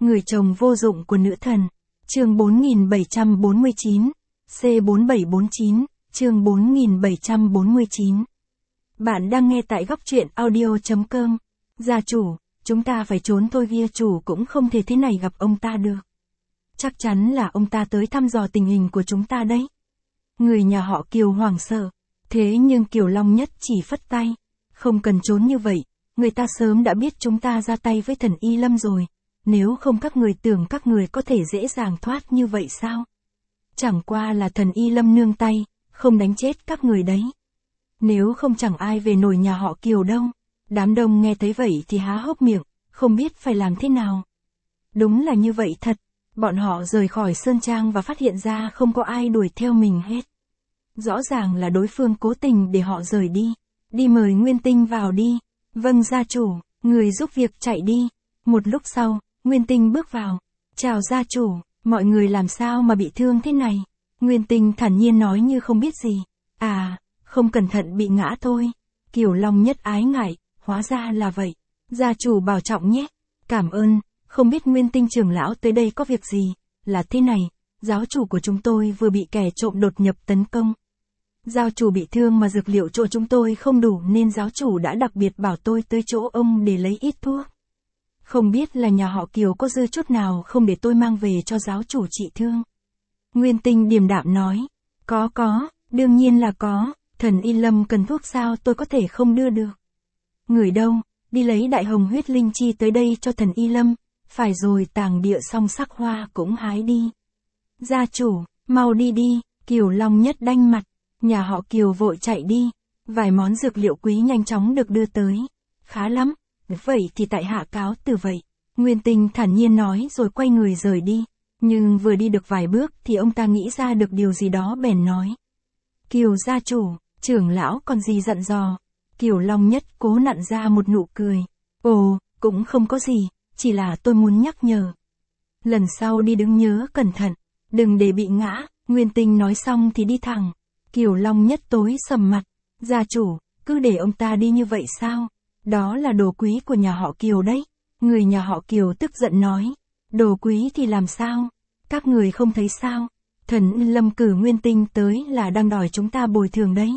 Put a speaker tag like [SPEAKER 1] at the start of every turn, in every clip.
[SPEAKER 1] Người chồng vô dụng của nữ thần. Chương 4749. C4749, chương 4749. Bạn đang nghe tại góc truyện audio.com. Gia chủ, chúng ta phải trốn thôi, gia chủ cũng không thể thế này gặp ông ta được. Chắc chắn là ông ta tới thăm dò tình hình của chúng ta đấy. Người nhà họ Kiều hoảng sợ. Thế nhưng Kiều Long Nhất chỉ phất tay. Không cần trốn như vậy, người ta sớm đã biết chúng ta ra tay với thần Y Lâm rồi. Nếu không các người tưởng các người có thể dễ dàng thoát như vậy sao? Chẳng qua là thần Y Lâm nương tay, không đánh chết các người đấy. Nếu không chẳng ai về nổi nhà họ Kiều đâu. Đám đông nghe thấy vậy thì há hốc miệng, không biết phải làm thế nào. Đúng là như vậy thật, bọn họ rời khỏi Sơn Trang và phát hiện ra không có ai đuổi theo mình hết. Rõ ràng là đối phương cố tình để họ rời đi. Đi mời Nguyên Tinh vào đi. Vâng gia chủ, người giúp việc chạy đi. Một lúc sau, Nguyên Tinh bước vào. Chào gia chủ, mọi người làm sao mà bị thương thế này? Nguyên Tinh thản nhiên nói như không biết gì. À, không cẩn thận bị ngã thôi. Kiều Long Nhất ái ngại, hóa ra là vậy. Gia chủ bảo trọng nhé. Cảm ơn, không biết Nguyên Tinh trưởng lão tới đây có việc gì. Là thế này, giáo chủ của chúng tôi vừa bị kẻ trộm đột nhập tấn công. Giáo chủ bị thương mà dược liệu chỗ chúng tôi không đủ nên giáo chủ đã đặc biệt bảo tôi tới chỗ ông để lấy ít thuốc. Không biết là nhà họ Kiều có dư chút nào không để tôi mang về cho giáo chủ trị thương. Nguyên Tinh điềm đạm nói. Có, đương nhiên là có, thần Y Lâm cần thuốc sao tôi có thể không đưa được. Người đâu, đi lấy đại hồng huyết linh chi tới đây cho thần Y Lâm, phải rồi tàng địa song sắc hoa cũng hái đi. Gia chủ, mau đi đi, Kiều Long Nhất đanh mặt, nhà họ Kiều vội chạy đi, vài món dược liệu quý nhanh chóng được đưa tới. Khá lắm. Vậy thì tại hạ cáo từ vậy. Nguyên Tinh thản nhiên nói rồi quay người rời đi. Nhưng vừa đi được vài bước thì ông ta nghĩ ra được điều gì đó bèn nói. Kiều gia chủ, trưởng lão còn gì dặn dò. Kiều Long Nhất cố nặn ra một nụ cười. Ồ, cũng không có gì, chỉ là tôi muốn nhắc nhở. Lần sau đi đứng nhớ cẩn thận, đừng để bị ngã. Nguyên Tinh nói xong thì đi thẳng. Kiều Long Nhất tối sầm mặt. Gia chủ, cứ để ông ta đi như vậy sao? Đó là đồ quý của nhà họ Kiều đấy. Người nhà họ Kiều tức giận nói. Đồ quý thì làm sao? Các người không thấy sao? Thần Lâm cử Nguyên Tinh tới là đang đòi chúng ta bồi thường đấy.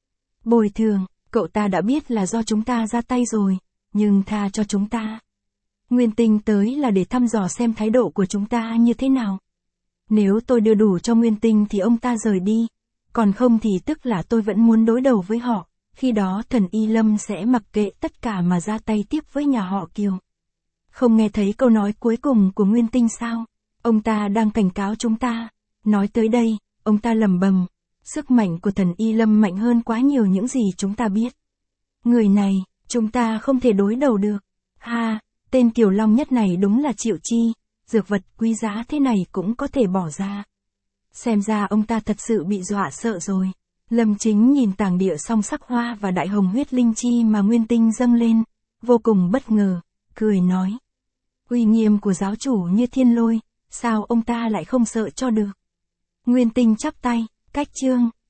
[SPEAKER 1] Bồi thường, cậu ta đã biết là do chúng ta ra tay rồi, nhưng tha cho chúng ta. Nguyên Tinh tới là để thăm dò xem thái độ của chúng ta như thế nào. Nếu tôi đưa đủ cho Nguyên Tinh thì ông ta rời đi, còn không thì tức là tôi vẫn muốn đối đầu với họ. Khi đó thần Y Lâm sẽ mặc kệ tất cả mà ra tay tiếp với nhà họ Kiều. Không nghe thấy câu nói cuối cùng của Nguyên Tinh sao? Ông ta đang cảnh cáo chúng ta. Nói tới đây, ông ta lẩm bẩm. Sức mạnh của thần Y Lâm mạnh hơn quá nhiều những gì chúng ta biết. Người này, chúng ta không thể đối đầu được. Ha, tên Kiều Long Nhất này đúng là chịu chi. Dược vật quý giá thế này cũng có thể bỏ ra. Xem ra ông ta thật sự bị dọa sợ rồi. Lâm Chính nhìn tàng địa song sắc hoa và đại hồng huyết linh chi mà Nguyên Tinh dâng lên, vô cùng bất ngờ, cười nói. Uy nghiêm của giáo chủ như thiên lôi, sao ông ta lại không sợ cho được? Nguyên Tinh chắp tay, cách chương.